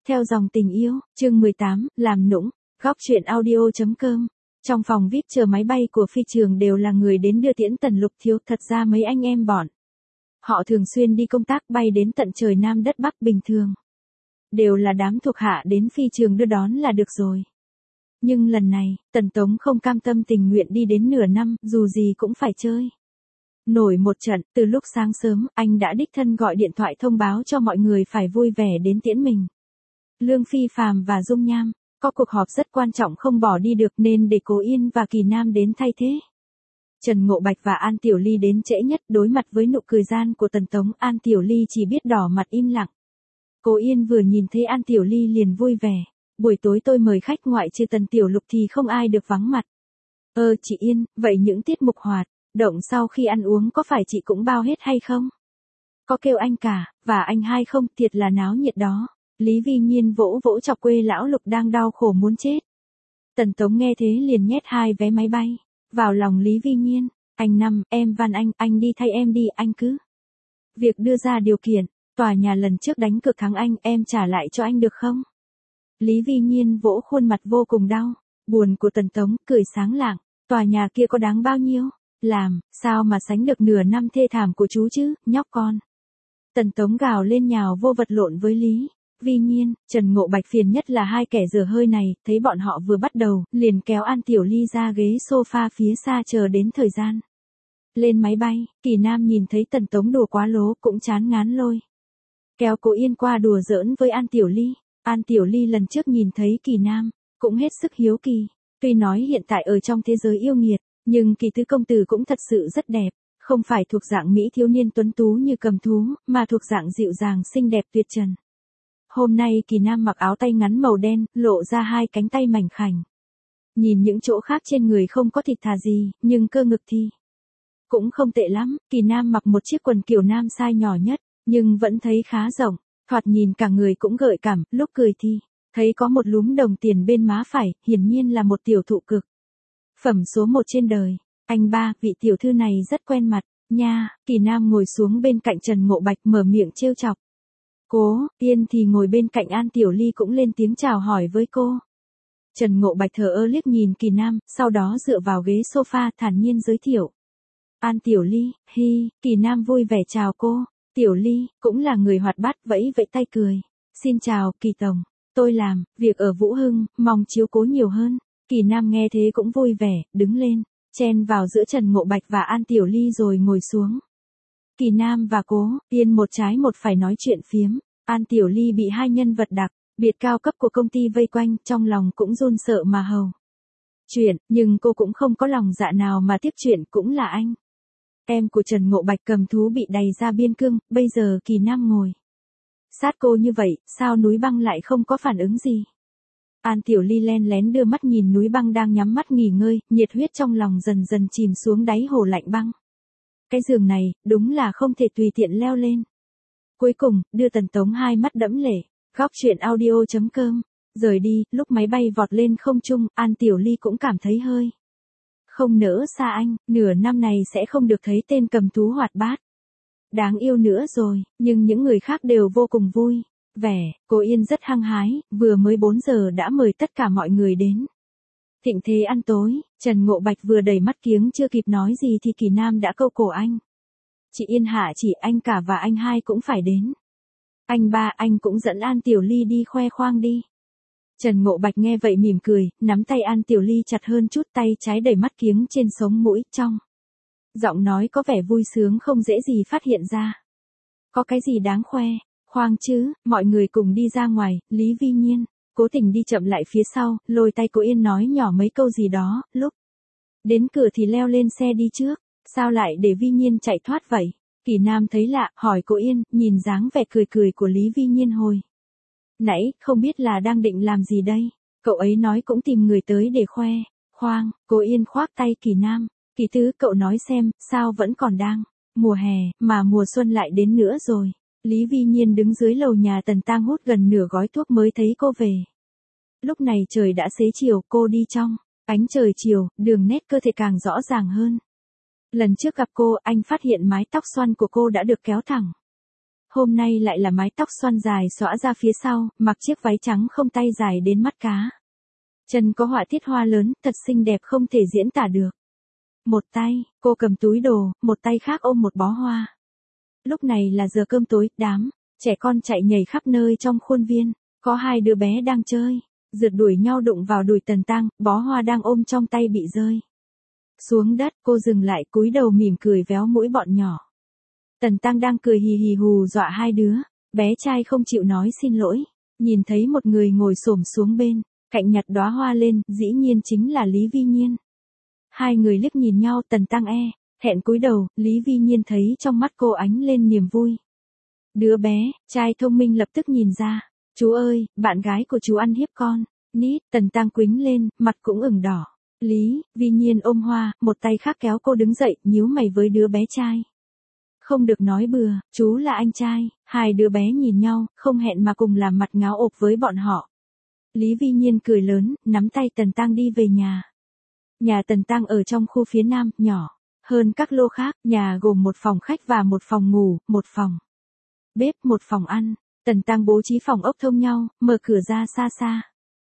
Theo dòng tình yêu, chương 18, làm nũng, góc truyện audio.com. Trong phòng VIP chờ máy bay của phi trường đều là người đến đưa tiễn Tần Lục Thiếu, thật ra mấy anh em bọn họ thường xuyên đi công tác bay đến tận trời Nam đất Bắc bình thường. Đều là đám thuộc hạ đến phi trường đưa đón là được rồi. Nhưng lần này, Tần Tống không cam tâm tình nguyện đi đến nửa năm, dù gì cũng phải chơi nổi một trận. Từ lúc sáng sớm, anh đã đích thân gọi điện thoại thông báo cho mọi người phải vui vẻ đến tiễn mình. Lương Phi Phàm và Dung Nham có cuộc họp rất quan trọng không bỏ đi được nên để Cố Yên và Kỳ Nam đến thay thế. Trần Ngộ Bạch và An Tiểu Ly đến trễ nhất, đối mặt với nụ cười gian của Tần Tống, An Tiểu Ly chỉ biết đỏ mặt im lặng. Cố Yên vừa nhìn thấy An Tiểu Ly liền vui vẻ. Buổi tối tôi mời khách ngoại trừ Tần Tiểu Lục thì không ai được vắng mặt. Chị Yên, vậy những tiết mục hoạt động sau khi ăn uống có phải chị cũng bao hết hay không? Có kêu anh cả, và anh hai không, thiệt là náo nhiệt đó. Lý Vi Nhiên vỗ vỗ chọc quê lão Lục đang đau khổ muốn chết. Tần Tống nghe thế liền nhét 2 vé máy bay vào lòng Lý Vi Nhiên. Anh Năm, em van anh đi thay em đi, anh cứ việc đưa ra điều kiện, tòa nhà lần trước đánh cược thắng anh, em trả lại cho anh được không? Lý Vi Nhiên vỗ khuôn mặt vô cùng đau buồn của Tần Tống, cười sáng lạng, tòa nhà kia có đáng bao nhiêu? Làm sao mà sánh được nửa năm thê thảm của chú chứ, nhóc con. Tần Tống gào lên nhào vô vật lộn với Lý Vi Nhiên. Trần Ngộ Bạch phiền nhất là hai kẻ dở hơi này, thấy bọn họ vừa bắt đầu, liền kéo An Tiểu Ly ra ghế sofa phía xa chờ đến thời gian lên máy bay. Kỳ Nam nhìn thấy Tần Tống đùa quá lố cũng chán ngán lôi kéo Cố Yên qua đùa giỡn với An Tiểu Ly. An Tiểu Ly lần trước nhìn thấy Kỳ Nam cũng hết sức hiếu kỳ. Tuy nói hiện tại ở trong thế giới yêu nghiệt, nhưng Kỳ tứ công tử cũng thật sự rất đẹp, không phải thuộc dạng mỹ thiếu niên tuấn tú như Cầm Thú, mà thuộc dạng dịu dàng xinh đẹp tuyệt trần. Hôm nay Kỳ Nam mặc áo tay ngắn màu đen, lộ ra 2 cánh tay mảnh khảnh. Nhìn những chỗ khác trên người không có thịt thà gì, nhưng cơ ngực thì cũng không tệ lắm. Kỳ Nam mặc một chiếc quần kiểu nam size nhỏ nhất, nhưng vẫn thấy khá rộng, thoạt nhìn cả người cũng gợi cảm, lúc cười thì thấy có một lúm đồng tiền bên má phải, hiển nhiên là một tiểu thụ cực phẩm số 1 trên đời. Anh ba, vị tiểu thư này rất quen mặt nha. Kỳ Nam ngồi xuống bên cạnh Trần Ngộ Bạch mở miệng trêu chọc. Cố Yên thì ngồi bên cạnh An Tiểu Ly cũng lên tiếng chào hỏi với cô. Trần Ngộ Bạch thờ ơ liếc nhìn Kỳ Nam, sau đó dựa vào ghế sofa thản nhiên giới thiệu. An Tiểu Ly, hi. Kỳ Nam vui vẻ chào cô. Tiểu Ly cũng là người hoạt bát, vẫy vẫy tay cười. Xin chào, Kỳ Tổng. Tôi làm việc ở Vũ Hưng, mong chiếu cố nhiều hơn. Kỳ Nam nghe thế cũng vui vẻ, đứng lên, chen vào giữa Trần Ngộ Bạch và An Tiểu Ly rồi ngồi xuống. Kỳ Nam và Cố Yên một trái một phải nói chuyện phiếm. An Tiểu Ly bị 2 nhân vật đặc biệt cao cấp của công ty vây quanh, trong lòng cũng run sợ mà hầu chuyện, nhưng cô cũng không có lòng dạ nào mà tiếp chuyện. Cũng là anh em của Trần Ngộ Bạch Cầm Thú bị đày ra biên cương, bây giờ Kỳ Nam ngồi sát cô như vậy, sao núi băng lại không có phản ứng gì? An Tiểu Ly len lén đưa mắt nhìn núi băng đang nhắm mắt nghỉ ngơi, nhiệt huyết trong lòng dần dần chìm xuống đáy hồ lạnh băng. Cái giường này, đúng là không thể tùy tiện leo lên. Cuối cùng, đưa Tần Tống 2 mắt đẫm lệ. Góc truyện audio.com. Rời đi, lúc máy bay vọt lên không trung, An Tiểu Ly cũng cảm thấy hơi không nỡ xa anh, nửa năm này sẽ không được thấy tên Cầm Thú hoạt bát đáng yêu nữa rồi, nhưng những người khác đều vô cùng vui vẻ. Cố Yên rất hăng hái, vừa mới 4 giờ đã mời tất cả mọi người đến thịnh thế ăn tối. Trần Ngộ Bạch vừa đẩy mắt kiếng chưa kịp nói gì thì Kỳ Nam đã câu cổ anh. Chị Yên hạ chỉ, anh cả và anh hai cũng phải đến. Anh ba, anh cũng dẫn An Tiểu Ly đi khoe khoang đi. Trần Ngộ Bạch nghe vậy mỉm cười, nắm tay An Tiểu Ly chặt hơn chút, tay trái đẩy mắt kiếng trên sống mũi, trong giọng nói có vẻ vui sướng không dễ gì phát hiện ra. Có cái gì đáng khoe, khoang chứ. Mọi người cùng đi ra ngoài, Lý Vi Nhiên cố tình đi chậm lại phía sau, lôi tay Cố Yên nói nhỏ mấy câu gì đó, lúc đến cửa thì leo lên xe đi trước. Sao lại để Vi Nhiên chạy thoát vậy? Kỳ Nam thấy lạ, hỏi Cố Yên, nhìn dáng vẻ cười cười của Lý Vi Nhiên hồi nãy, không biết là đang định làm gì đây? Cậu ấy nói cũng tìm người tới để khoe khoang. Cố Yên khoác tay Kỳ Nam. Kỳ tứ, cậu nói xem, sao vẫn còn đang mùa hè, mà mùa xuân lại đến nữa rồi. Lý Vi Nhiên đứng dưới lầu nhà Tần Tang hút gần nửa gói thuốc mới thấy cô về. Lúc này trời đã xế chiều, cô đi trong ánh trời chiều, đường nét cơ thể càng rõ ràng hơn. Lần trước gặp cô, anh phát hiện mái tóc xoăn của cô đã được kéo thẳng hôm nay lại là mái tóc xoăn dài xõa ra phía sau, mặc chiếc váy trắng không tay dài đến mắt cá. Chân có họa tiết hoa lớn, thật xinh đẹp không thể diễn tả được. Một tay, cô cầm túi đồ, một tay khác ôm một bó hoa. Lúc này là giờ cơm tối, đám trẻ con chạy nhảy khắp nơi trong khuôn viên, có hai đứa bé đang chơi, rượt đuổi nhau đụng vào đùi Tần Tăng, bó hoa đang ôm trong tay bị rơi xuống đất, cô dừng lại cúi đầu mỉm cười véo mũi bọn nhỏ. Tần Tăng đang cười hì hì hù dọa hai đứa, bé trai không chịu nói xin lỗi, nhìn thấy một người ngồi xổm xuống bên cạnh nhặt đóa hoa lên, dĩ nhiên chính là Lý Vi Nhiên. Hai người liếc nhìn nhau, Tần Tăng hẹn cúi đầu, Lý Vi Nhiên thấy trong mắt cô ánh lên niềm vui. Đứa bé trai thông minh lập tức nhìn ra, chú ơi, bạn gái của chú ăn hiếp con. Nít, Tần Tăng quýnh lên, mặt cũng ửng đỏ. Lý Vi Nhiên ôm hoa, một tay khác kéo cô đứng dậy, nhíu mày với đứa bé trai. Không được nói bừa, chú là anh trai. Hai đứa bé nhìn nhau, không hẹn mà cùng làm mặt ngáo ộp với bọn họ. Lý Vi Nhiên cười lớn, nắm tay Tần Tăng đi về nhà. Nhà Tần Tăng ở trong khu phía nam, nhỏ hơn các lô khác, nhà gồm một phòng khách và một phòng ngủ, một phòng bếp, một phòng ăn. Tần Tăng bố trí phòng ốc thông nhau, mở cửa ra xa xa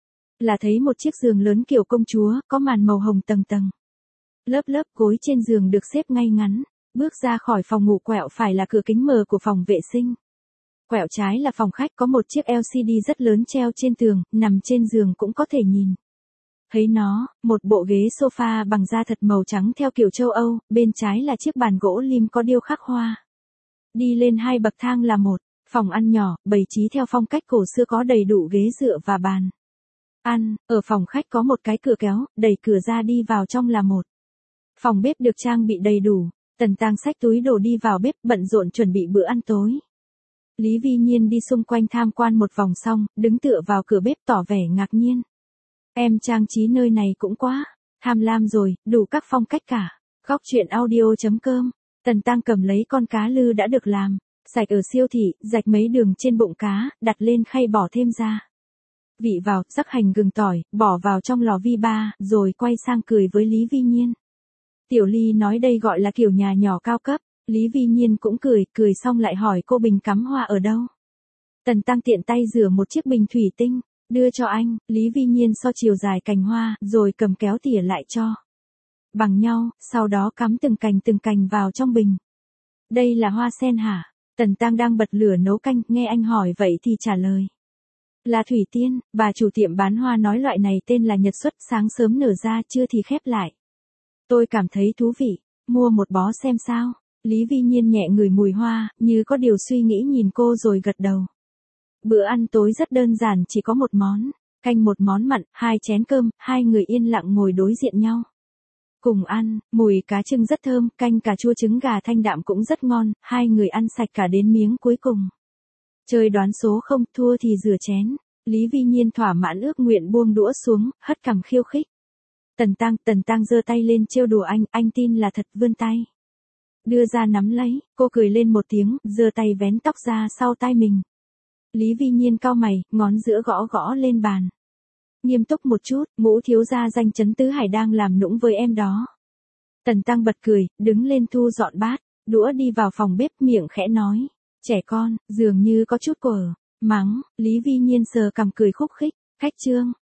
là thấy một chiếc giường lớn kiểu công chúa, có màn màu hồng tầng tầng. Lớp lớp gối trên giường được xếp ngay ngắn. Bước ra khỏi phòng ngủ quẹo phải là cửa kính mờ của phòng vệ sinh. Quẹo trái là phòng khách, có một chiếc LCD rất lớn treo trên tường, nằm trên giường cũng có thể nhìn thấy nó, một bộ ghế sofa bằng da thật màu trắng theo kiểu châu Âu, bên trái là chiếc bàn gỗ lim có điêu khắc hoa. Đi lên 2 bậc thang là một phòng ăn nhỏ, bày trí theo phong cách cổ xưa có đầy đủ ghế dựa và bàn ăn. Ở phòng khách có một cái cửa kéo, đẩy cửa ra đi vào trong là một phòng bếp được trang bị đầy đủ. Tần Tăng xách túi đồ đi vào bếp, bận rộn chuẩn bị bữa ăn tối. Lý Vi Nhiên đi xung quanh tham quan một vòng xong, đứng tựa vào cửa bếp tỏ vẻ ngạc nhiên. Em trang trí nơi này cũng quá tham lam rồi, đủ các phong cách cả. Góc truyện audio.com. Tần Tăng cầm lấy con cá lư đã được làm sạch ở siêu thị, rạch mấy đường trên bụng cá, đặt lên khay bỏ thêm gia vị vào, rắc hành gừng tỏi, bỏ vào trong lò vi ba, rồi quay sang cười với Lý Vi Nhiên. Tiểu Ly nói đây gọi là kiểu nhà nhỏ cao cấp. Lý Vi Nhiên cũng cười xong lại hỏi cô bình cắm hoa ở đâu. Tần Tăng tiện tay rửa một chiếc bình thủy tinh, đưa cho anh. Lý Vi Nhiên so chiều dài cành hoa, rồi cầm kéo tỉa lại cho bằng nhau, sau đó cắm từng cành vào trong bình. Đây là hoa sen hả? Tần Tăng đang bật lửa nấu canh, nghe anh hỏi vậy thì trả lời là thủy tiên. Bà chủ tiệm bán hoa nói loại này tên là nhật xuất, sáng sớm nở ra, trưa thì khép lại. Tôi cảm thấy thú vị, mua một bó xem sao. Lý Vi Nhiên nhẹ ngửi mùi hoa, như có điều suy nghĩ nhìn cô rồi gật đầu. Bữa ăn tối rất đơn giản, chỉ có một món canh, một món mặn, 2 chén cơm, hai người yên lặng ngồi đối diện nhau. Cùng ăn, mùi cá trưng rất thơm, canh cà chua trứng gà thanh đạm cũng rất ngon, hai người ăn sạch cả đến miếng cuối cùng. Chơi đoán số không, thua thì rửa chén. Lý Vi Nhiên thỏa mãn ước nguyện buông đũa xuống, hất cằm khiêu khích. Tần Tăng giơ tay lên trêu đùa anh tin là thật, vươn tay đưa ra nắm lấy, cô cười lên một tiếng, giơ tay vén tóc ra sau tai mình. Lý Vi Nhiên cau mày, ngón giữa gõ lên bàn. Nghiêm túc một chút, Ngũ thiếu gia danh chấn tứ hải đang làm nũng với em đó. Tần Tăng bật cười, đứng lên thu dọn bát, đũa đi vào phòng bếp, miệng khẽ nói. Trẻ con, dường như có chút quở. Mắng, Lý Vi Nhiên sờ cằm cười khúc khích. Khách trương,